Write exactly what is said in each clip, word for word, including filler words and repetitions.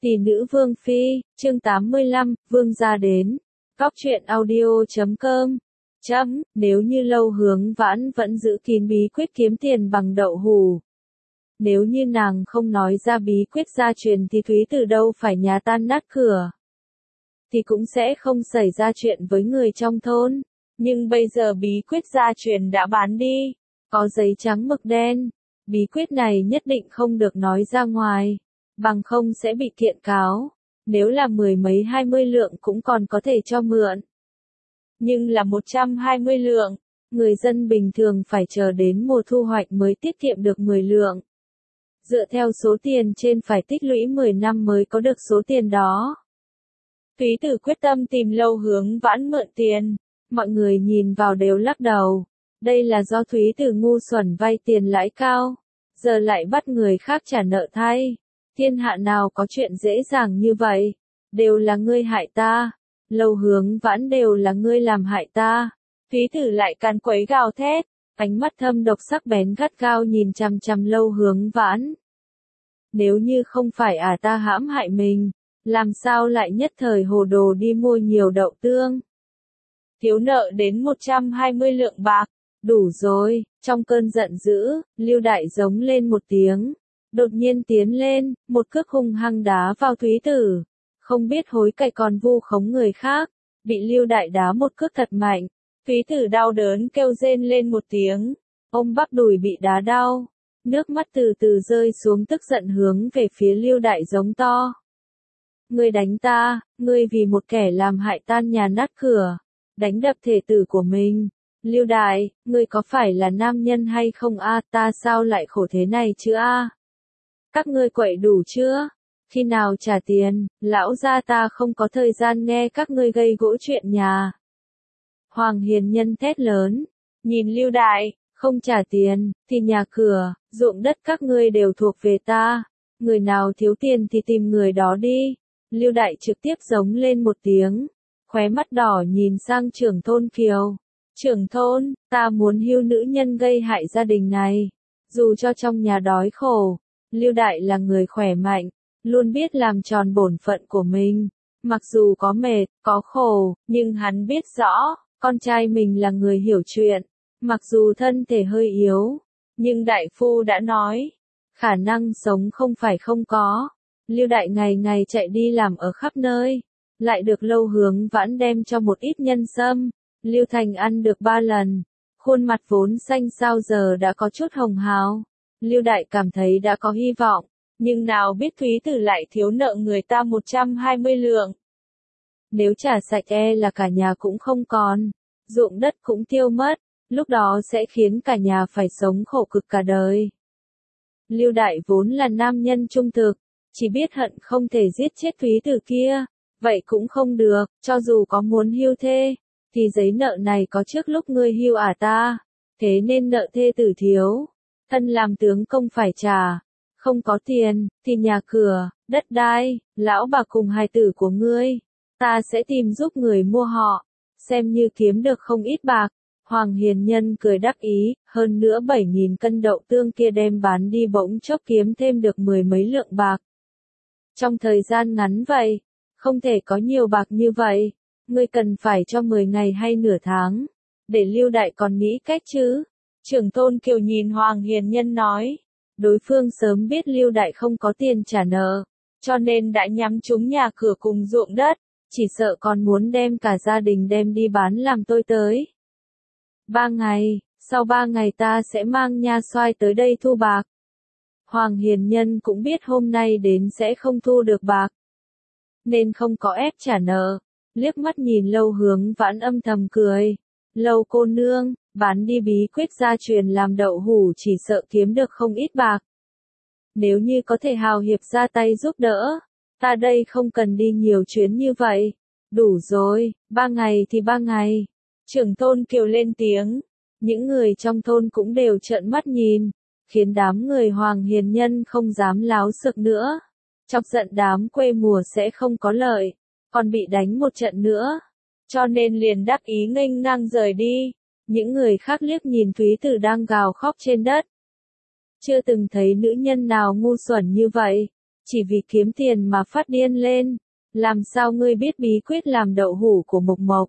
Tỷ nữ Vương Phi, chương tám mươi lăm, Vương gia đến. Cóc truyện audio chấm com. Chấm, nếu như Lâu Hướng Vãn vẫn giữ kín bí quyết kiếm tiền bằng đậu hủ. Nếu như nàng không nói ra bí quyết gia truyền thì Thúy từ đâu phải nhà tan nát cửa. Thì cũng sẽ không xảy ra chuyện với người trong thôn. Nhưng bây giờ bí quyết gia truyền đã bán đi. Có giấy trắng mực đen. Bí quyết này nhất định không được nói ra ngoài. Bằng không sẽ bị kiện cáo. Nếu là mười mấy hai mươi lượng cũng còn có thể cho mượn. Nhưng là một trăm hai mươi lượng, người dân bình thường phải chờ đến mùa thu hoạch mới tiết kiệm được mười lượng. Dựa theo số tiền trên phải tích lũy mười năm mới có được số tiền đó. Thúy Tử quyết tâm tìm Lâu Hướng Vãn mượn tiền. Mọi người nhìn vào đều lắc đầu. Đây là do Thúy Tử ngu xuẩn vay tiền lãi cao. Giờ lại bắt người khác trả nợ thay. Thiên hạ nào có chuyện dễ dàng như vậy. Đều là ngươi hại ta. Lâu Hướng Vãn đều là ngươi làm hại ta. Thúy Tử lại càn quấy gào thét. Ánh mắt thâm độc sắc bén gắt gao nhìn chằm chằm Lâu Hướng Vãn. Nếu như không phải à ta hãm hại mình. Làm sao lại nhất thời hồ đồ đi mua nhiều đậu tương. Thiếu nợ đến một trăm hai mươi lượng bạc. Đủ rồi. Trong cơn giận dữ, Lưu Đại giống lên một tiếng. Đột nhiên tiến lên, một cước hung hăng đá vào Thúy Tử. Không biết hối cải còn vu khống người khác. Bị Lưu Đại đá một cước thật mạnh. Thúy Tử đau đớn kêu rên lên một tiếng. Ôm bắp đùi bị đá đau. Nước mắt từ từ rơi xuống tức giận hướng về phía Lưu Đại giống to. Ngươi đánh ta, ngươi vì một kẻ làm hại tan nhà nát cửa. Đánh đập thể tử của mình. Lưu Đại, ngươi có phải là nam nhân hay không a? Ta sao lại khổ thế này chứ a? Các ngươi quậy đủ chưa? Khi nào trả tiền, lão gia ta không có thời gian nghe các ngươi gây gỗ chuyện nhà. Hoàng Hiền Nhân thét lớn, nhìn Lưu Đại, không trả tiền, thì nhà cửa, ruộng đất các ngươi đều thuộc về ta. Người nào thiếu tiền thì tìm người đó đi. Lưu Đại trực tiếp giống lên một tiếng, khóe mắt đỏ nhìn sang trưởng thôn Kiều. Trưởng thôn, ta muốn hưu nữ nhân gây hại gia đình này. Dù cho trong nhà đói khổ. Lưu Đại là người khỏe mạnh, luôn biết làm tròn bổn phận của mình. Mặc dù có mệt, có khổ, nhưng hắn biết rõ, con trai mình là người hiểu chuyện. Mặc dù thân thể hơi yếu, nhưng đại phu đã nói, khả năng sống không phải không có. Lưu Đại ngày ngày chạy đi làm ở khắp nơi, lại được Lâu Hướng Vãn đem cho một ít nhân sâm. Lưu Thành ăn được ba lần, khuôn mặt vốn xanh xao giờ đã có chút hồng hào. Lưu Đại cảm thấy đã có hy vọng, nhưng nào biết Thúy Tử lại thiếu nợ người ta một trăm hai mươi lượng. Nếu trả sạch e là cả nhà cũng không còn, ruộng đất cũng tiêu mất, lúc đó sẽ khiến cả nhà phải sống khổ cực cả đời. Lưu Đại vốn là nam nhân trung thực, chỉ biết hận không thể giết chết Thúy Tử kia, vậy cũng không được, cho dù có muốn hưu thê, thì giấy nợ này có trước lúc ngươi hưu à ta, thế nên nợ thê tử thiếu. Thân làm tướng công phải trả, không có tiền, thì nhà cửa, đất đai, lão bà cùng hài tử của ngươi, ta sẽ tìm giúp người mua họ, xem như kiếm được không ít bạc. Hoàng Hiền Nhân cười đắc ý, hơn nữa bảy nghìn cân đậu tương kia đem bán đi bỗng chốc kiếm thêm được mười mấy lượng bạc. Trong thời gian ngắn vậy, không thể có nhiều bạc như vậy, ngươi cần phải cho mười ngày hay nửa tháng, để Lưu Đại còn nghĩ cách chứ. Trưởng thôn Kiều nhìn Hoàng Hiền Nhân nói, đối phương sớm biết Lưu Đại không có tiền trả nợ, cho nên đã nhắm trúng nhà cửa cùng ruộng đất, chỉ sợ còn muốn đem cả gia đình đem đi bán làm tôi tới. Ba ngày, sau ba ngày ta sẽ mang nha xoai tới đây thu bạc. Hoàng Hiền Nhân cũng biết hôm nay đến sẽ không thu được bạc, nên không có ép trả nợ, liếc mắt nhìn Lâu Hướng Vãn âm thầm cười. Lâu cô nương, bán đi bí quyết gia truyền làm đậu hủ chỉ sợ kiếm được không ít bạc. Nếu như có thể hào hiệp ra tay giúp đỡ, ta đây không cần đi nhiều chuyến như vậy. Đủ rồi, ba ngày thì ba ngày. Trưởng thôn Kiều lên tiếng, những người trong thôn cũng đều trợn mắt nhìn, khiến đám người Hoàng Hiền Nhân không dám láo xược nữa. Chọc giận đám quê mùa sẽ không có lợi, còn bị đánh một trận nữa. Cho nên liền đắc ý nghênh ngang rời đi. Những người khác liếc nhìn Thúy Tử đang gào khóc trên đất. Chưa từng thấy nữ nhân nào ngu xuẩn như vậy. chỉ vì kiếm tiền mà phát điên lên. Làm sao ngươi biết bí quyết làm đậu hũ của Mộc Mộc?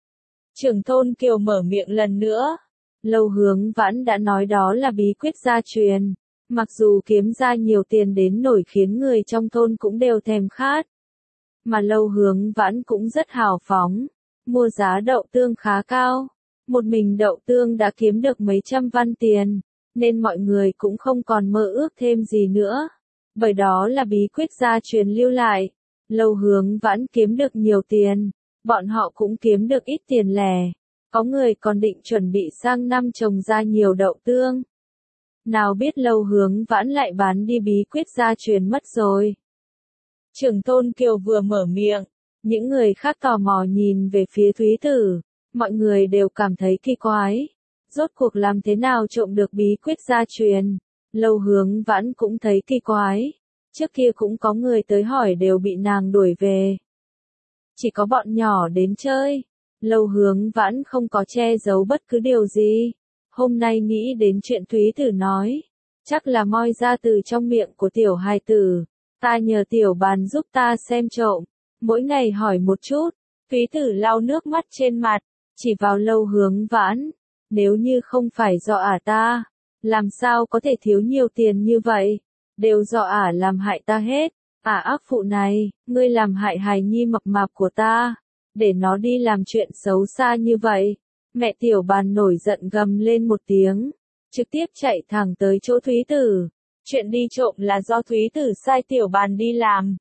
Trưởng thôn Kiều mở miệng lần nữa. Lâu Hướng Vãn đã nói đó là bí quyết gia truyền. Mặc dù kiếm ra nhiều tiền đến nổi khiến người trong thôn cũng đều thèm khát. Mà Lâu Hướng Vãn cũng rất hào phóng. Mua giá đậu tương khá cao. Một mình đậu tương đã kiếm được mấy trăm văn tiền. Nên mọi người cũng không còn mơ ước thêm gì nữa. Bởi đó là bí quyết gia truyền lưu lại. Lâu Hướng Vãn kiếm được nhiều tiền. Bọn họ cũng kiếm được ít tiền lẻ. Có người còn định chuẩn bị sang năm trồng ra nhiều đậu tương. Nào biết Lâu Hướng Vãn lại bán đi bí quyết gia truyền mất rồi. Trưởng thôn Kiều vừa mở miệng, những người khác tò mò nhìn về phía Thúy Tử, mọi người đều cảm thấy kỳ quái. Rốt cuộc làm thế nào trộm được bí quyết gia truyền? Lâu Hướng Vãn cũng thấy kỳ quái. Trước kia cũng có người tới hỏi đều bị nàng đuổi về. Chỉ có bọn nhỏ đến chơi. Lâu Hướng Vãn không có che giấu bất cứ điều gì. Hôm nay nghĩ đến chuyện Thúy Tử nói. Chắc là moi ra từ trong miệng của tiểu hài tử. Ta nhờ tiểu bàn giúp ta xem trộm. Mỗi ngày hỏi một chút. Thúy Tử lau nước mắt trên mặt. Chỉ vào Lâu Hướng Vãn. Nếu như không phải do ả ta. Làm sao có thể thiếu nhiều tiền như vậy? Đều do ả làm hại ta hết. Ả ác phụ này, ngươi làm hại hài nhi mập mạp của ta. Để nó đi làm chuyện xấu xa như vậy. Mẹ tiểu bàn nổi giận gầm lên một tiếng. Trực tiếp chạy thẳng tới chỗ Thúy Tử. Chuyện đi trộm là do Thúy Tử sai tiểu bàn đi làm.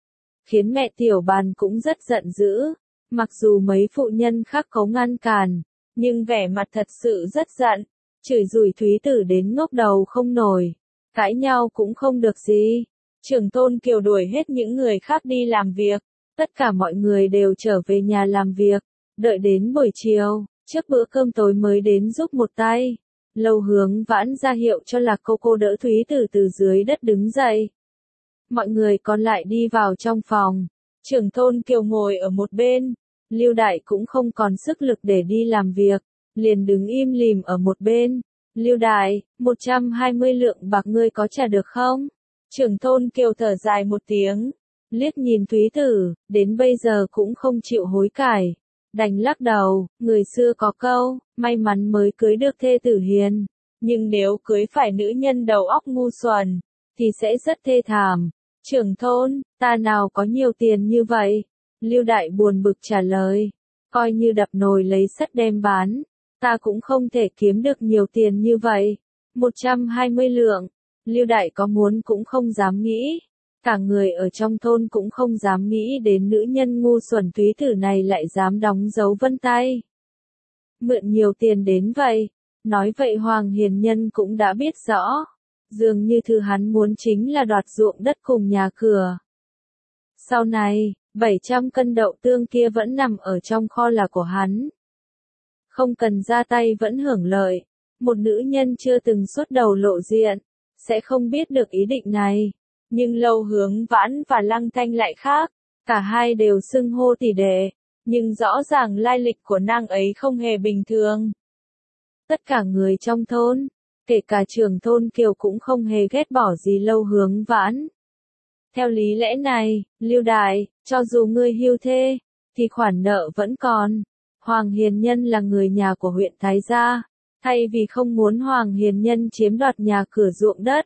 Khiến mẹ tiểu bàn cũng rất giận dữ. Mặc dù mấy phụ nhân khác có ngăn cản. Nhưng vẻ mặt thật sự rất giận. Chửi rủi Thúy Tử đến ngốc đầu không nổi. Cãi nhau cũng không được gì. Trưởng thôn Kiều đuổi hết những người khác đi làm việc. Tất cả mọi người đều trở về nhà làm việc. Đợi đến buổi chiều, trước bữa cơm tối mới đến giúp một tay. Lâu Hướng Vãn ra hiệu cho Lạc Cô Cô đỡ Thúy Tử từ dưới đất đứng dậy. Mọi người còn lại đi vào trong phòng. Trưởng thôn Kiều ngồi ở một bên. Lưu Đại cũng không còn sức lực để đi làm việc. Liền đứng im lìm ở một bên. Lưu Đại, một trăm hai mươi lượng bạc ngươi có trả được không? Trưởng thôn Kiều thở dài một tiếng. Liếc nhìn Thúy Tử, đến bây giờ cũng không chịu hối cải. Đành lắc đầu, người xưa có câu, may mắn mới cưới được thê tử hiền. Nhưng nếu cưới phải nữ nhân đầu óc ngu xuẩn, thì sẽ rất thê thảm. Trưởng thôn, ta nào có nhiều tiền như vậy? Lưu Đại buồn bực trả lời. Coi như đập nồi lấy sắt đem bán. Ta cũng không thể kiếm được nhiều tiền như vậy. một trăm hai mươi lượng. Lưu Đại có muốn cũng không dám nghĩ. Cả người ở trong thôn cũng không dám nghĩ đến nữ nhân ngu xuẩn Thúy Tử này lại dám đóng dấu vân tay. Mượn nhiều tiền đến vậy. Nói vậy Hoàng Hiền Nhân cũng đã biết rõ. Dường như thứ hắn muốn chính là đoạt ruộng đất cùng nhà cửa. Sau này, bảy trăm cân đậu tương kia vẫn nằm ở trong kho là của hắn. Không cần ra tay vẫn hưởng lợi. Một nữ nhân chưa từng xuất đầu lộ diện, sẽ không biết được ý định này. Nhưng Lâu Hướng Vãn và Lăng Thanh lại khác. Cả hai đều xưng hô tỷ đệ. Nhưng rõ ràng lai lịch của nàng ấy không hề bình thường. Tất cả người trong thôn, kể cả trưởng thôn Kiều cũng không hề ghét bỏ gì Lâu Hướng Vãn. Theo lý lẽ này, Lưu Đại, cho dù ngươi hưu thê, thì khoản nợ vẫn còn. Hoàng Hiền Nhân là người nhà của huyện Thái Gia. Thay vì không muốn Hoàng Hiền Nhân chiếm đoạt nhà cửa ruộng đất,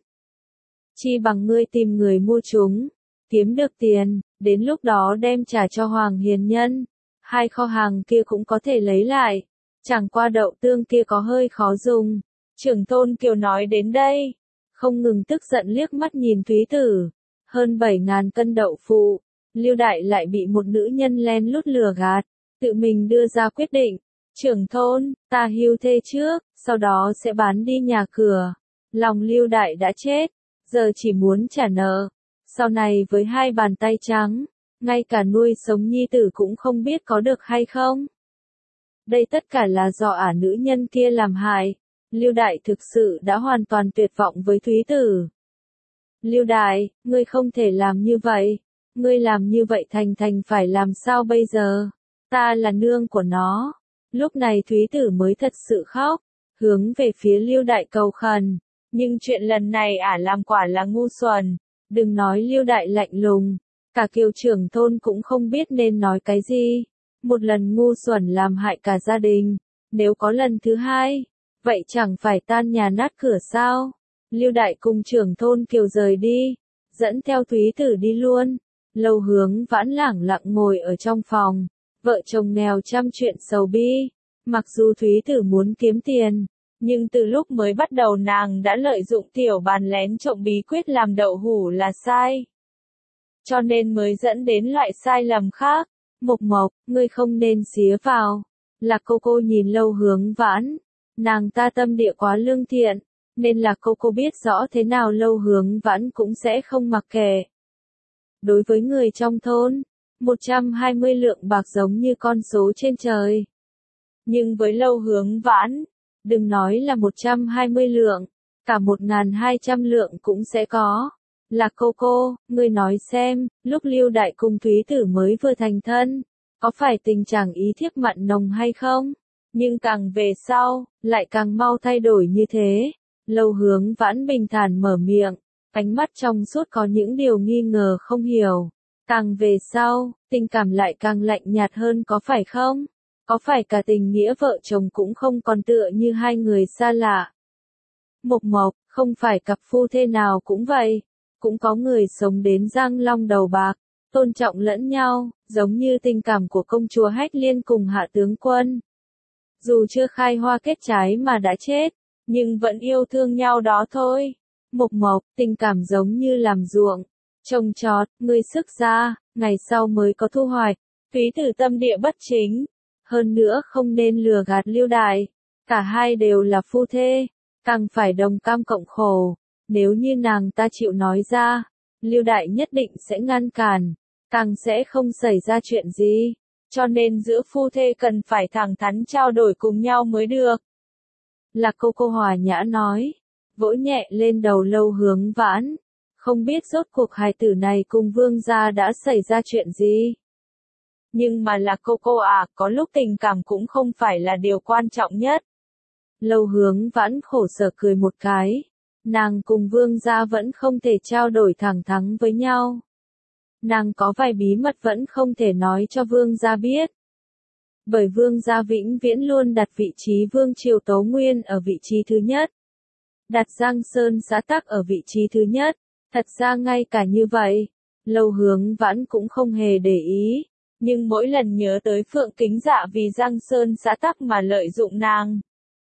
chi bằng ngươi tìm người mua chúng, kiếm được tiền, đến lúc đó đem trả cho Hoàng Hiền Nhân. Hai kho hàng kia cũng có thể lấy lại. Chẳng qua đậu tương kia có hơi khó dùng. Trưởng thôn Kiều nói đến đây, không ngừng tức giận liếc mắt nhìn Thúy Tử. Hơn bảy ngàn cân đậu phụ, Lưu Đại lại bị một nữ nhân lén lút lừa gạt, tự mình đưa ra quyết định. Trưởng thôn, ta hưu thê trước, sau đó sẽ bán đi nhà cửa. Lòng Lưu Đại đã chết, giờ chỉ muốn trả nợ. Sau này với hai bàn tay trắng, ngay cả nuôi sống nhi tử cũng không biết có được hay không. Đây tất cả là do ả nữ nhân kia làm hại. Lưu Đại thực sự đã hoàn toàn tuyệt vọng với Thúy Tử. Lưu Đại, ngươi không thể làm như vậy. Ngươi làm như vậy Thành Thành phải làm sao bây giờ? Ta là nương của nó. Lúc này Thúy Tử mới thật sự khóc, hướng về phía Lưu Đại cầu khẩn. Nhưng chuyện lần này ả làm quả là ngu xuẩn. Đừng nói Lưu Đại lạnh lùng, cả Kiều trưởng thôn cũng không biết nên nói cái gì. Một lần ngu xuẩn làm hại cả gia đình, nếu có lần thứ hai, vậy chẳng phải tan nhà nát cửa sao? Lưu Đại cùng trưởng thôn Kiều rời đi, dẫn theo Thúy Tử đi luôn. Lâu Hướng Vãn lẳng lặng ngồi ở trong phòng, vợ chồng nghèo trăm chuyện sầu bi. Mặc dù Thúy Tử muốn kiếm tiền, nhưng từ lúc mới bắt đầu nàng đã lợi dụng tiểu bàn lén trộm bí quyết làm đậu hủ là sai. Cho nên mới dẫn đến loại sai lầm khác. Mộc Mộc, ngươi không nên xía vào. Lạc Cô Cô nhìn Lâu Hướng Vãn, nàng ta tâm địa quá lương thiện, nên Lạc Cô Cô biết rõ thế nào Lâu Hướng Vãn cũng sẽ không mặc kệ. Đối với người trong thôn, một trăm hai mươi lượng bạc giống như con số trên trời. Nhưng với Lâu Hướng Vãn, đừng nói là một trăm hai mươi lượng, cả một nghìn hai trăm lượng cũng sẽ có. Lạc Cô Cô, ngươi nói xem, lúc Lưu Đại cùng Thúy Tử mới vừa thành thân, có phải tình trạng ý thiếp mặn nồng hay không? Nhưng càng về sau, lại càng mau thay đổi như thế. Lâu Hướng Vãn bình thản mở miệng, ánh mắt trong suốt có những điều nghi ngờ không hiểu. Càng về sau, tình cảm lại càng lạnh nhạt hơn có phải không? Có phải cả tình nghĩa vợ chồng cũng không còn tựa như hai người xa lạ? Mộc Mộc, không phải cặp phu thê nào cũng vậy. Cũng có người sống đến răng long đầu bạc, tôn trọng lẫn nhau, giống như tình cảm của công chúa Hách Liên cùng Hạ tướng quân. Dù chưa khai hoa kết trái mà đã chết, nhưng vẫn yêu thương nhau đó thôi. Mộc Mộc, tình cảm giống như làm ruộng, trồng trọt, ngươi sức ra, ngày sau mới có thu hoạch. Thúy Tử tâm địa bất chính, hơn nữa không nên lừa gạt Lưu Đại. Cả hai đều là phu thê, càng phải đồng cam cộng khổ. Nếu như nàng ta chịu nói ra, Lưu Đại nhất định sẽ ngăn cản, càng sẽ không xảy ra chuyện gì. Cho nên giữa phu thê cần phải thẳng thắn trao đổi cùng nhau mới được. Lạc Cô Cô hòa nhã nói, vỗ nhẹ lên đầu Lâu Hướng Vãn, không biết rốt cuộc hài tử này cùng Vương gia đã xảy ra chuyện gì. Nhưng mà Lạc Cô Cô à, có lúc tình cảm cũng không phải là điều quan trọng nhất. Lâu Hướng Vãn khổ sở cười một cái. Nàng cùng Vương gia vẫn không thể trao đổi thẳng thắn với nhau. Nàng có vài bí mật vẫn không thể nói cho Vương gia biết. Bởi Vương gia vĩnh viễn luôn đặt vị trí Vương Triều Tấu Nguyên ở vị trí thứ nhất. Đặt Giang Sơn Xã Tắc ở vị trí thứ nhất. Thật ra ngay cả như vậy, Lâu Hướng Vãn cũng không hề để ý. Nhưng mỗi lần nhớ tới Phượng Kính Dạ vì Giang Sơn Xã Tắc mà lợi dụng nàng,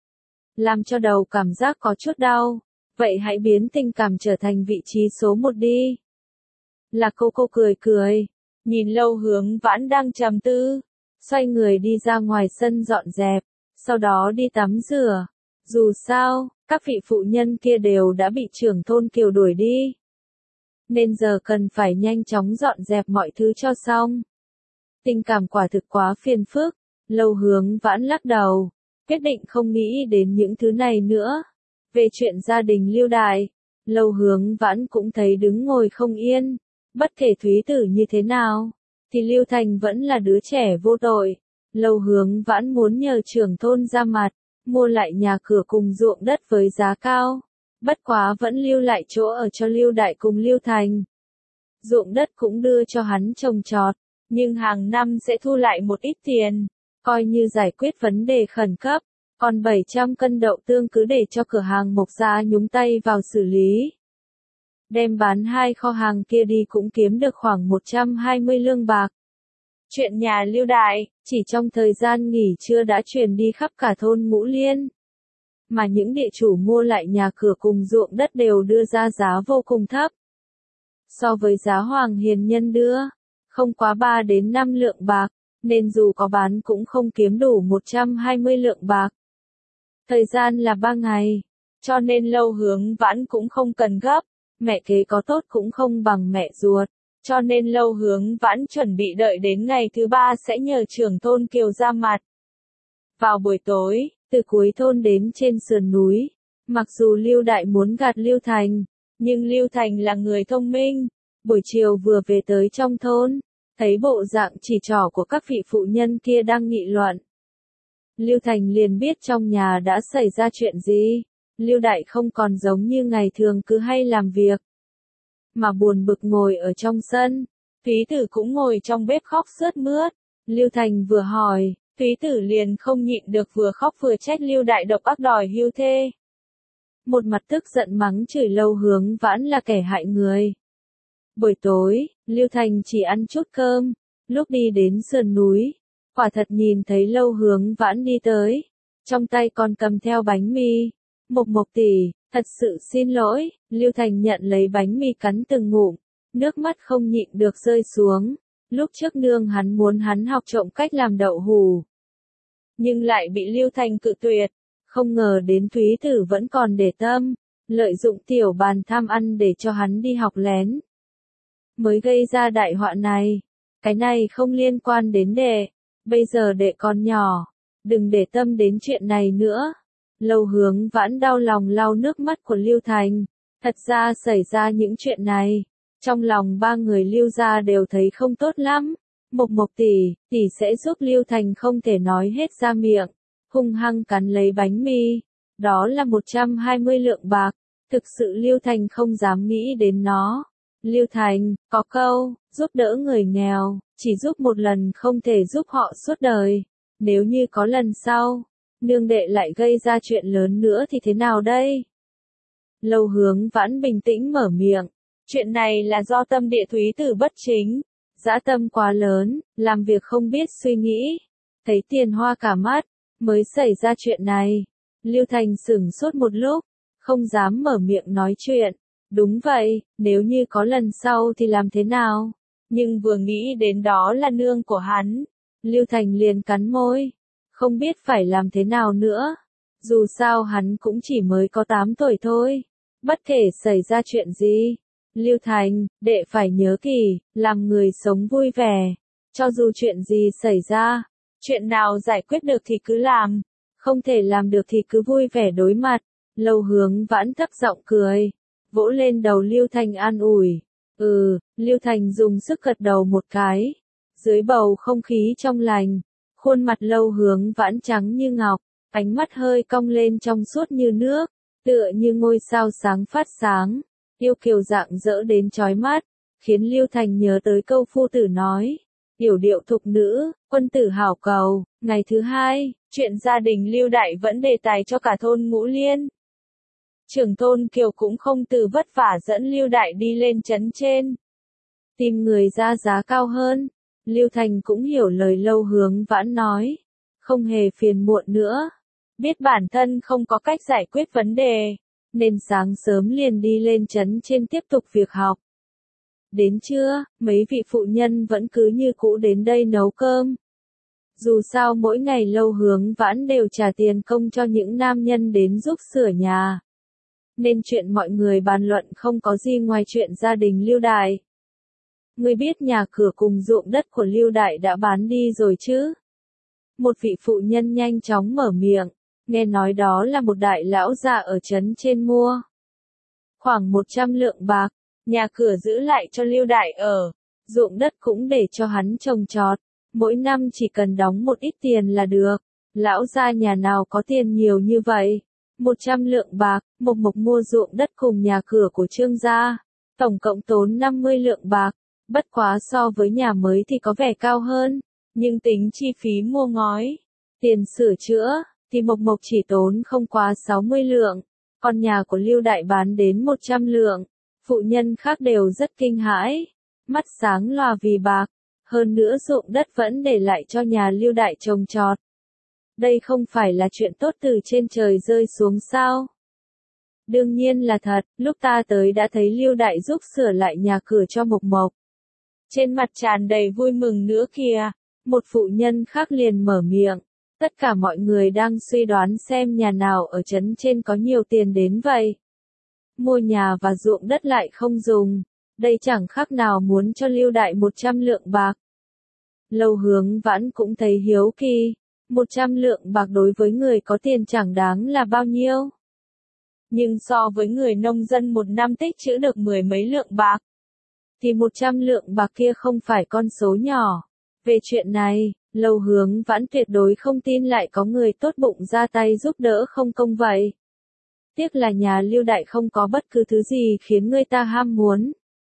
làm cho đầu cảm giác có chút đau. Vậy hãy biến tình cảm trở thành vị trí số một đi. Lạc Cô Cô cười cười, nhìn Lâu Hướng Vãn đang trầm tư, xoay người đi ra ngoài sân dọn dẹp, sau đó đi tắm rửa. Dù sao, các vị phụ nhân kia đều đã bị trưởng thôn Kiều đuổi đi. Nên giờ cần phải nhanh chóng dọn dẹp mọi thứ cho xong. Tình cảm quả thực quá phiền phức. Lâu Hướng Vãn lắc đầu, quyết định không nghĩ đến những thứ này nữa. Về chuyện gia đình Lưu Đại, Lâu Hướng Vãn cũng thấy đứng ngồi không yên. Bất kể Thúy Tử như thế nào, thì Lưu Thành vẫn là đứa trẻ vô tội. Lâu Hướng Vãn muốn nhờ trưởng thôn ra mặt, mua lại nhà cửa cùng ruộng đất với giá cao. Bất quá vẫn lưu lại chỗ ở cho Lưu Đại cùng Lưu Thành. Ruộng đất cũng đưa cho hắn trồng trọt, nhưng hàng năm sẽ thu lại một ít tiền, coi như giải quyết vấn đề khẩn cấp. Còn bảy trăm cân đậu tương cứ để cho cửa hàng Mộc gia nhúng tay vào xử lý. Đem bán hai kho hàng kia đi cũng kiếm được khoảng một trăm hai mươi lương bạc. Chuyện nhà Lưu Đại, chỉ trong thời gian nghỉ trưa đã truyền đi khắp cả thôn Ngũ Liên. Mà những địa chủ mua lại nhà cửa cùng ruộng đất đều đưa ra giá vô cùng thấp. So với giá Hoàng Hiền Nhân đưa, không quá ba đến năm lượng bạc, nên dù có bán cũng không kiếm đủ một trăm hai mươi lượng bạc. Thời gian là ba ngày, cho nên Lâu Hướng Vãn cũng không cần gấp, mẹ kế có tốt cũng không bằng mẹ ruột, cho nên Lâu Hướng Vãn chuẩn bị đợi đến ngày thứ ba sẽ nhờ trưởng thôn Kiều ra mặt. Vào buổi tối, từ cuối thôn đến trên sườn núi, mặc dù Lưu Đại muốn gạt Lưu Thành, nhưng Lưu Thành là người thông minh, buổi chiều vừa về tới trong thôn, thấy bộ dạng chỉ trỏ của các vị phụ nhân kia đang nghị luận. Lưu Thành liền biết trong nhà đã xảy ra chuyện gì. Lưu Đại không còn giống như ngày thường cứ hay làm việc. mà buồn bực ngồi ở trong sân. Thúy Tử cũng ngồi trong bếp khóc sướt mướt. Lưu Thành vừa hỏi, Thúy Tử liền không nhịn được vừa khóc vừa trách Lưu Đại độc ác đòi hưu thê. Một mặt tức giận mắng chửi Lâu Hướng Vãn là kẻ hại người. Buổi tối, Lưu Thành chỉ ăn chút cơm, lúc đi đến sườn núi, quả thật nhìn thấy Lâu Hướng Vãn đi tới, trong tay còn cầm theo bánh mì. Mộc Mộc tỷ, thật sự xin lỗi. Lưu Thành nhận lấy bánh mì cắn từng ngụm, nước mắt không nhịn được rơi xuống. Lúc trước nương hắn muốn hắn học trộm cách làm đậu hù, nhưng lại bị Lưu Thành cự tuyệt. Không ngờ đến Thúy Tử vẫn còn để tâm, lợi dụng tiểu bàn tham ăn để cho hắn đi học lén, mới gây ra đại họa này. Cái này không liên quan đến đệ, bây giờ đệ còn nhỏ, đừng để tâm đến chuyện này nữa. Lâu Hướng Vãn đau lòng lau nước mắt của Lưu Thành. Thật ra xảy ra những chuyện này, trong lòng ba người Lưu gia đều thấy không tốt lắm. Mộc Mộc tỷ, tỷ sẽ giúp. Lưu Thành không thể nói hết ra miệng, hung hăng cắn lấy bánh mì. Đó là một trăm hai mươi lượng bạc, thực sự Lưu Thành không dám nghĩ đến nó. Lưu Thành, có câu, giúp đỡ người nghèo, chỉ giúp một lần không thể giúp họ suốt đời. Nếu như có lần sau, nương đệ lại gây ra chuyện lớn nữa thì thế nào đây? Lâu Hướng Vãn bình tĩnh mở miệng. Chuyện này là do tâm địa Thúy Tử bất chính, dã tâm quá lớn, làm việc không biết suy nghĩ, thấy tiền hoa cả mắt, mới xảy ra chuyện này. Lưu Thành sửng sốt một lúc, không dám mở miệng nói chuyện. Đúng vậy, nếu như có lần sau thì làm thế nào? Nhưng vừa nghĩ đến đó là nương của hắn, Lưu Thành liền cắn môi, không biết phải làm thế nào nữa. Dù sao hắn cũng chỉ mới có tám tuổi thôi, bất kể xảy ra chuyện gì. Lưu Thành, đệ phải nhớ kỹ, làm người sống vui vẻ, cho dù chuyện gì xảy ra, chuyện nào giải quyết được thì cứ làm, không thể làm được thì cứ vui vẻ đối mặt. Lâu Hướng Vãn thấp giọng cười, vỗ lên đầu Lưu Thành an ủi. Ừ, Lưu Thành dùng sức gật đầu một cái. Dưới bầu không khí trong lành, khuôn mặt Lâu Hướng Vãn trắng như ngọc, ánh mắt hơi cong lên trong suốt như nước, tựa như ngôi sao sáng phát sáng, yêu kiều rạng rỡ đến chói mắt, khiến Lưu Thành nhớ tới câu phu tử nói, yểu điệu thục nữ, quân tử hảo cầu. Ngày thứ hai, chuyện gia đình Lưu Đại vẫn đề tài cho cả thôn Ngũ Liên. Trưởng thôn Kiều cũng không từ vất vả dẫn Lưu Đại đi lên trấn trên, tìm người ra giá cao hơn. Lưu Thành cũng hiểu lời Lâu Hướng Vãn nói, không hề phiền muộn nữa, biết bản thân không có cách giải quyết vấn đề, nên sáng sớm liền đi lên trấn trên tiếp tục việc học. Đến trưa, mấy vị phụ nhân vẫn cứ như cũ đến đây nấu cơm. Dù sao mỗi ngày Lâu Hướng Vãn đều trả tiền công cho những nam nhân đến giúp sửa nhà, nên chuyện mọi người bàn luận không có gì ngoài chuyện gia đình Lưu Đại. Ngươi biết nhà cửa cùng ruộng đất của Lưu Đại đã bán đi rồi chứ? Một vị phụ nhân nhanh chóng mở miệng, nghe nói đó là một đại lão già ở trấn trên mua. Khoảng một trăm lượng bạc, nhà cửa giữ lại cho Lưu Đại ở, ruộng đất cũng để cho hắn trồng trọt, mỗi năm chỉ cần đóng một ít tiền là được. Lão gia nhà nào có tiền nhiều như vậy? Một trăm lượng bạc, Mộc Mộc mua ruộng đất cùng nhà cửa của Trương gia, tổng cộng tốn năm mươi lượng bạc. Bất quá so với nhà mới thì có vẻ cao hơn, nhưng tính chi phí mua ngói, tiền sửa chữa, thì Mộc Mộc chỉ tốn không quá sáu mươi lượng, còn nhà của Lưu Đại bán đến một trăm lượng. Phụ nhân khác đều rất kinh hãi, mắt sáng lòa vì bạc, hơn nữa ruộng đất vẫn để lại cho nhà Lưu Đại trồng trọt. Đây không phải là chuyện tốt từ trên trời rơi xuống sao? Đương nhiên là thật, lúc ta tới đã thấy Lưu Đại giúp sửa lại nhà cửa cho Mộc Mộc. Trên mặt tràn đầy vui mừng nữa kìa. Một phụ nhân khác liền mở miệng. Tất cả mọi người đang suy đoán xem nhà nào ở trấn trên có nhiều tiền đến vậy. Mua nhà và ruộng đất lại không dùng. Đây chẳng khác nào muốn cho Lưu Đại một trăm lượng bạc. Lâu Hướng Vãn cũng thấy hiếu kỳ. Một trăm lượng bạc đối với người có tiền chẳng đáng là bao nhiêu. Nhưng so với người nông dân một năm tích trữ được mười mấy lượng bạc, thì một trăm lượng bạc kia không phải con số nhỏ. Về chuyện này, Lâu Hướng Vãn tuyệt đối không tin lại có người tốt bụng ra tay giúp đỡ không công vậy. Tiếc là nhà Lưu Đại không có bất cứ thứ gì khiến người ta ham muốn.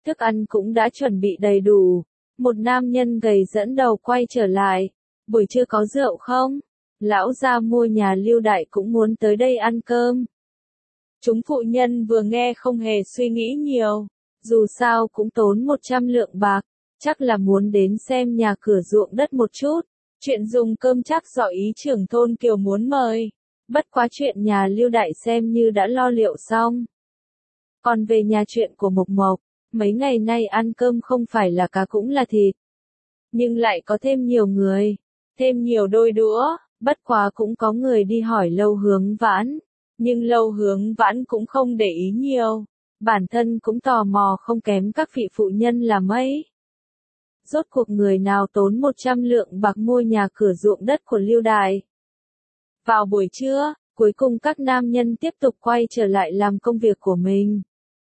Thức ăn cũng đã chuẩn bị đầy đủ. Một nam nhân gầy dẫn đầu quay trở lại. Buổi trưa có rượu không? Lão gia mua nhà Lưu Đại cũng muốn tới đây ăn cơm. Chúng phụ nhân vừa nghe không hề suy nghĩ nhiều. Dù sao cũng tốn một trăm lượng bạc. Chắc là muốn đến xem nhà cửa ruộng đất một chút. Chuyện dùng cơm chắc do ý trưởng thôn Kiều muốn mời. Bất quá chuyện nhà Lưu Đại xem như đã lo liệu xong. Còn về nhà chuyện của Mộc Mộc, mấy ngày nay ăn cơm không phải là cá cũng là thịt. Nhưng lại có thêm nhiều người, thêm nhiều đôi đũa, bất quá cũng có người đi hỏi Lâu Hướng Vãn. Nhưng Lâu Hướng Vãn cũng không để ý nhiều, bản thân cũng tò mò không kém các vị phụ nhân là mấy. Rốt cuộc người nào tốn một trăm lượng bạc mua nhà cửa ruộng đất của Lưu Đại. Vào buổi trưa, cuối cùng các nam nhân tiếp tục quay trở lại làm công việc của mình.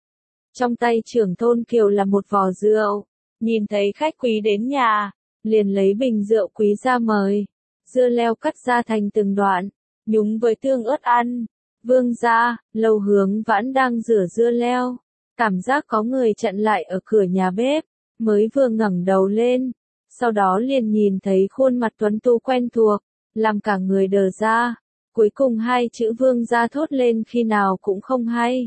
Trong tay trưởng thôn Kiều là một vò rượu, nhìn thấy khách quý đến nhà, liền lấy bình rượu quý ra mời. Dưa leo cắt ra thành từng đoạn, nhúng với tương ớt ăn. Vương gia, Lâu Hướng Vãn đang rửa dưa leo, cảm giác có người chặn lại ở cửa nhà bếp, mới vừa ngẩng đầu lên, sau đó liền nhìn thấy khuôn mặt tuấn tú quen thuộc, làm cả người đờ ra. Cuối cùng hai chữ vương gia thốt lên khi nào cũng không hay.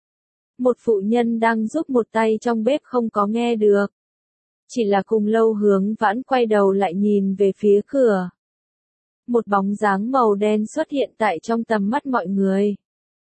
Một phụ nhân đang giúp một tay trong bếp không có nghe được. Chỉ là cùng Lâu Hướng Vãn quay đầu lại nhìn về phía cửa. Một bóng dáng màu đen xuất hiện tại trong tầm mắt mọi người.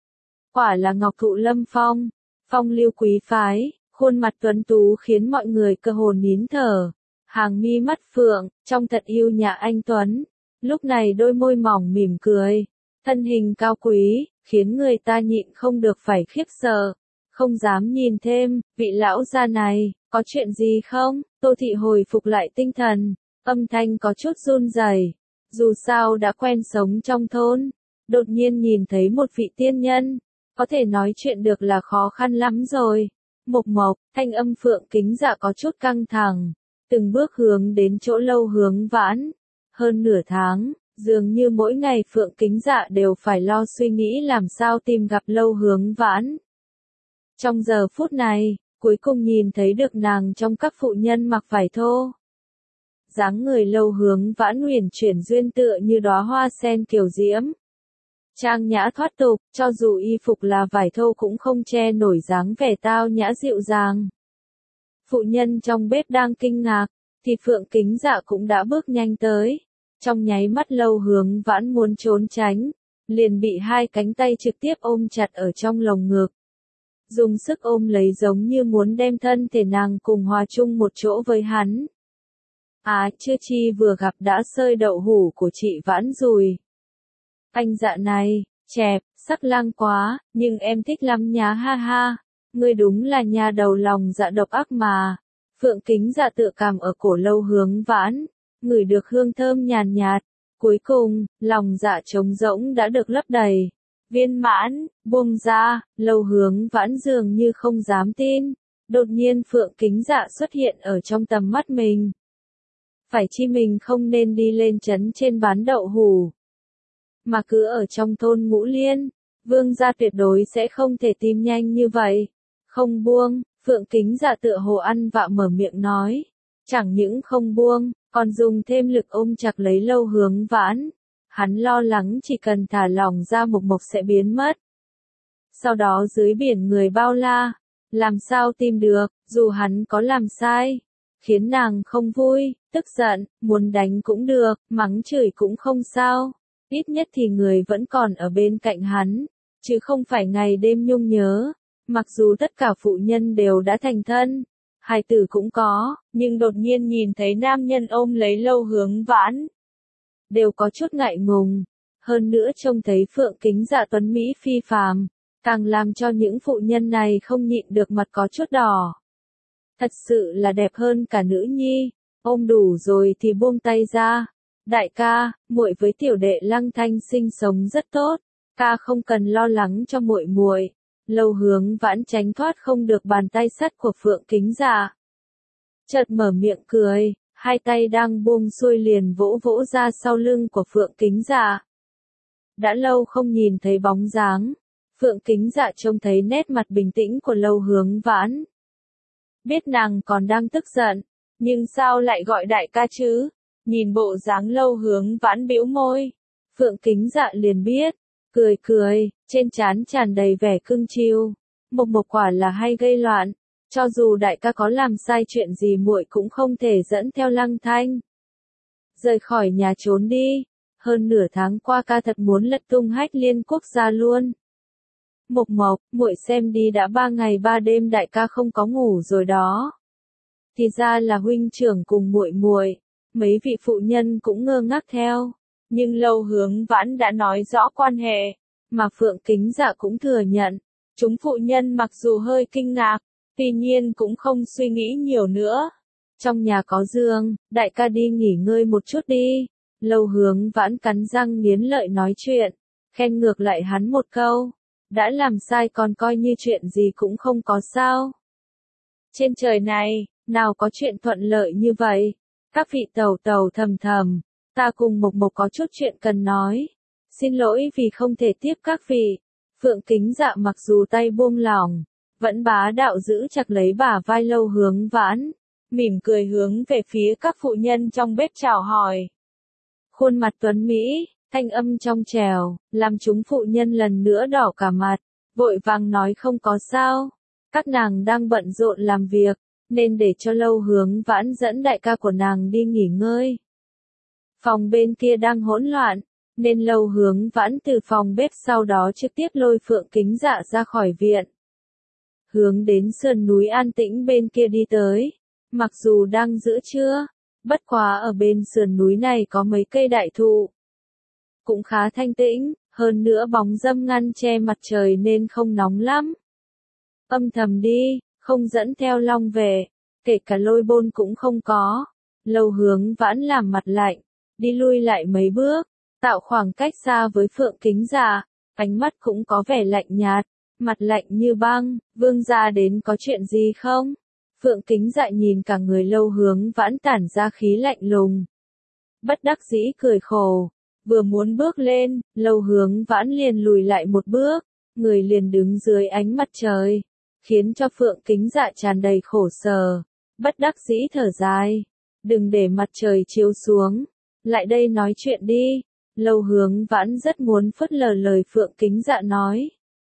Quả là Ngọc Thụ Lâm Phong, phong lưu quý phái, khuôn mặt tuấn tú khiến mọi người cơ hồ nín thở. Hàng mi mắt phượng, trông thật yêu nhã anh tuấn. Lúc này đôi môi mỏng mỉm cười, thân hình cao quý, khiến người ta nhịn không được phải khiếp sợ. Không dám nhìn thêm, vị lão gia này, có chuyện gì không? Tô Thị hồi phục lại tinh thần, âm thanh có chút run rẩy. Dù sao đã quen sống trong thôn, đột nhiên nhìn thấy một vị tiên nhân, có thể nói chuyện được là khó khăn lắm rồi. Mộc Mộc, thanh âm Phượng Kính Dạ có chút căng thẳng, từng bước hướng đến chỗ Lâu Hướng Vãn. Hơn nửa tháng, dường như mỗi ngày Phượng Kính Dạ đều phải lo suy nghĩ làm sao tìm gặp Lâu Hướng Vãn. Trong giờ phút này, cuối cùng nhìn thấy được nàng trong các phụ nhân mặc vải thô. Dáng người Lâu Hướng Vãn huyền chuyển duyên tựa như đóa hoa sen kiều diễm. Trang nhã thoát tục, cho dù y phục là vải thô cũng không che nổi dáng vẻ tao nhã dịu dàng. Phụ nhân trong bếp đang kinh ngạc, thì Phượng Kính Dạ cũng đã bước nhanh tới. Trong nháy mắt Lâu Hướng Vãn muốn trốn tránh, liền bị hai cánh tay trực tiếp ôm chặt ở trong lồng ngực. Dùng sức ôm lấy giống như muốn đem thân thể nàng cùng hòa chung một chỗ với hắn. À, chưa chi vừa gặp đã sơi đậu hủ của chị Vãn rồi. Anh Dạ này, chẹp, sắc lang quá, nhưng em thích lắm nhá ha ha. Ngươi đúng là nhà đầu lòng dạ độc ác mà. Phượng Kính Dạ tựa cằm ở cổ Lâu Hướng Vãn, ngửi được hương thơm nhàn nhạt. Cuối cùng, lòng dạ trống rỗng đã được lấp đầy. Viên mãn, buông ra, Lâu Hướng Vãn dường như không dám tin. Đột nhiên Phượng Kính Dạ xuất hiện ở trong tầm mắt mình. Phải chi mình không nên đi lên trấn trên bán đậu hủ, mà cứ ở trong thôn Ngũ Liên. Vương gia tuyệt đối sẽ không thể tìm nhanh như vậy. Không buông, Phượng Kính Dạ tựa hồ ăn vạ mở miệng nói. Chẳng những không buông, còn dùng thêm lực ôm chặt lấy Lâu Hướng Vãn. Hắn lo lắng chỉ cần thả lỏng ra Mộc Mộc sẽ biến mất. Sau đó dưới biển người bao la, làm sao tìm được, dù hắn có làm sai, khiến nàng không vui, tức giận, muốn đánh cũng được, mắng chửi cũng không sao. Ít nhất thì người vẫn còn ở bên cạnh hắn, chứ không phải ngày đêm nhung nhớ. Mặc dù tất cả phụ nhân đều đã thành thân, hài tử cũng có, nhưng đột nhiên nhìn thấy nam nhân ôm lấy Lâu Hướng Vãn, đều có chút ngại ngùng. Hơn nữa trông thấy Phượng Kính Dạ tuấn mỹ phi phàm, càng làm cho những phụ nhân này không nhịn được mặt có chút đỏ. Thật sự là đẹp hơn cả nữ nhi. Ôm đủ rồi thì buông tay ra. Đại ca, muội với tiểu đệ Lăng Thanh sinh sống rất tốt, ca không cần lo lắng cho muội muội. Lâu Hướng Vãn tránh thoát không được bàn tay sắt của Phượng Kính Dạ. Chợt mở miệng cười, hai tay đang buông xuôi liền vỗ vỗ ra sau lưng của Phượng Kính Dạ. Đã lâu không nhìn thấy bóng dáng, Phượng Kính Dạ trông thấy nét mặt bình tĩnh của Lâu Hướng Vãn. biết nàng còn đang tức giận, nhưng sao lại gọi đại ca chứ? Nhìn bộ dáng Lâu Hướng Vãn bĩu môi, Phượng Kính Dạ liền biết, cười cười, trên trán tràn đầy vẻ cưng chiều. Mộc Mộc quả là hay gây loạn, cho dù đại ca có làm sai chuyện gì muội cũng không thể dẫn theo Lăng Thanh rời khỏi nhà trốn đi. Hơn nửa tháng qua ca thật muốn lật tung Hách Liên quốc gia luôn. Mộc Mộc, muội xem đi, đã ba ngày ba đêm đại ca không có ngủ rồi đó. Thì ra là huynh trưởng cùng muội muội. Mấy vị phụ nhân cũng ngơ ngác theo, nhưng Lâu Hướng Vãn đã nói rõ quan hệ, mà Phượng Kính Dạ cũng thừa nhận. Chúng phụ nhân mặc dù hơi kinh ngạc, tuy nhiên cũng không suy nghĩ nhiều nữa. Trong nhà có giường, đại ca đi nghỉ ngơi một chút đi. Lâu Hướng Vãn cắn răng nghiến lợi nói chuyện, khen ngược lại hắn một câu. Đã làm sai còn coi như chuyện gì cũng không có sao. Trên trời này, nào có chuyện thuận lợi như vậy. Các vị tàu tàu thầm thầm, ta cùng Mộc Mộc có chút chuyện cần nói. Xin lỗi vì không thể tiếp các vị. Phượng Kính Dạ mặc dù tay buông lỏng, vẫn bá đạo giữ chặt lấy bả vai Lâu Hướng Vãn, mỉm cười hướng về phía các phụ nhân trong bếp chào hỏi. Khuôn mặt tuấn Mỹ, thanh âm trong trẻo, làm chúng phụ nhân lần nữa đỏ cả mặt, vội vàng nói không có sao. Các nàng đang bận rộn làm việc, nên để cho Lâu Hướng Vãn dẫn đại ca của nàng đi nghỉ ngơi. Phòng bên kia đang hỗn loạn, nên Lâu Hướng Vãn từ phòng bếp sau đó trực tiếp lôi Phượng Kính Dạ ra khỏi viện. Hướng đến sườn núi an tĩnh bên kia đi tới, mặc dù đang giữa trưa, bất quá ở bên sườn núi này có mấy cây đại thụ. Cũng khá thanh tĩnh, hơn nữa bóng râm ngăn che mặt trời nên không nóng lắm. Âm thầm đi, không dẫn theo long về, kể cả Lôi Bôn cũng không có. Lâu Hướng Vãn làm mặt lạnh, đi lui lại mấy bước, tạo khoảng cách xa với Phượng Kính Dạ, ánh mắt cũng có vẻ lạnh nhạt, mặt lạnh như băng. Vương gia đến có chuyện gì không? Phượng Kính Dạ nhìn cả người Lâu Hướng Vãn tản ra khí lạnh lùng, bất đắc dĩ cười khổ, vừa muốn bước lên, Lâu Hướng Vãn liền lùi lại một bước, người liền đứng dưới ánh mặt trời, khiến cho Phượng Kính Dạ tràn đầy khổ sở, bất đắc dĩ thở dài, đừng để mặt trời chiếu xuống, lại đây nói chuyện đi. Lâu Hướng Vãn rất muốn phớt lờ lời Phượng Kính Dạ nói.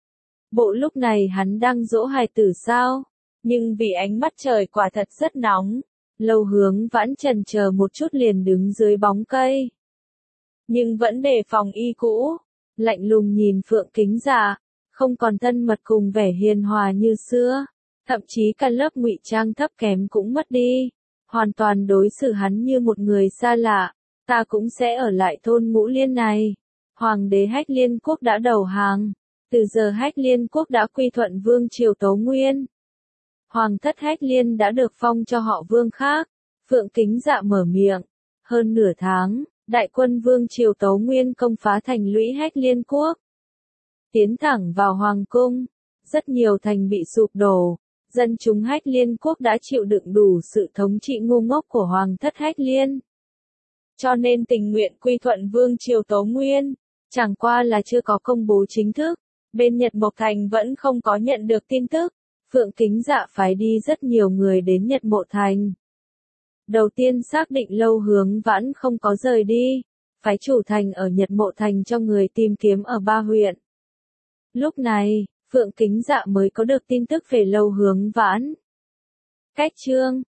Bộ lúc này hắn đang dỗ hài tử sao? Nhưng vì ánh mắt trời quả thật rất nóng, Lâu Hướng Vãn chần chờ một chút liền đứng dưới bóng cây. Nhưng vẫn đề phòng y cũ, lạnh lùng nhìn Phượng Kính Dạ, không còn thân mật cùng vẻ hiền hòa như xưa, thậm chí cả lớp ngụy trang thấp kém cũng mất đi, hoàn toàn đối xử hắn như một người xa lạ. Ta cũng sẽ ở lại thôn Ngũ Liên này. Hoàng đế Hách Liên quốc đã đầu hàng, từ giờ Hách Liên quốc đã quy thuận vương triều Tấu Nguyên. Hoàng thất Hách Liên đã được phong cho họ vương khác. Phượng Kính Dạ mở miệng. Hơn nửa tháng, đại quân vương triều Tấu Nguyên công phá thành lũy Hách Liên quốc, tiến thẳng vào hoàng cung. Rất nhiều thành bị sụp đổ, dân chúng Hách Liên quốc đã chịu đựng đủ sự thống trị ngu ngốc của hoàng thất Hách Liên, cho nên tình nguyện quy thuận vương triều Tấu Nguyên, chẳng qua là chưa có công bố chính thức. Bên Nhật Mộc Thành vẫn không có nhận được tin tức. Phượng Kính Dạ phái đi rất nhiều người đến Nhật Mộ Thành. Đầu tiên xác định Lâu Hướng Vãn không có rời đi, phái chủ thành ở Nhật Mộ Thành cho người tìm kiếm ở ba huyện. Lúc này, Phượng Kính Dạ mới có được tin tức về Lâu Hướng Vãn. Cách chương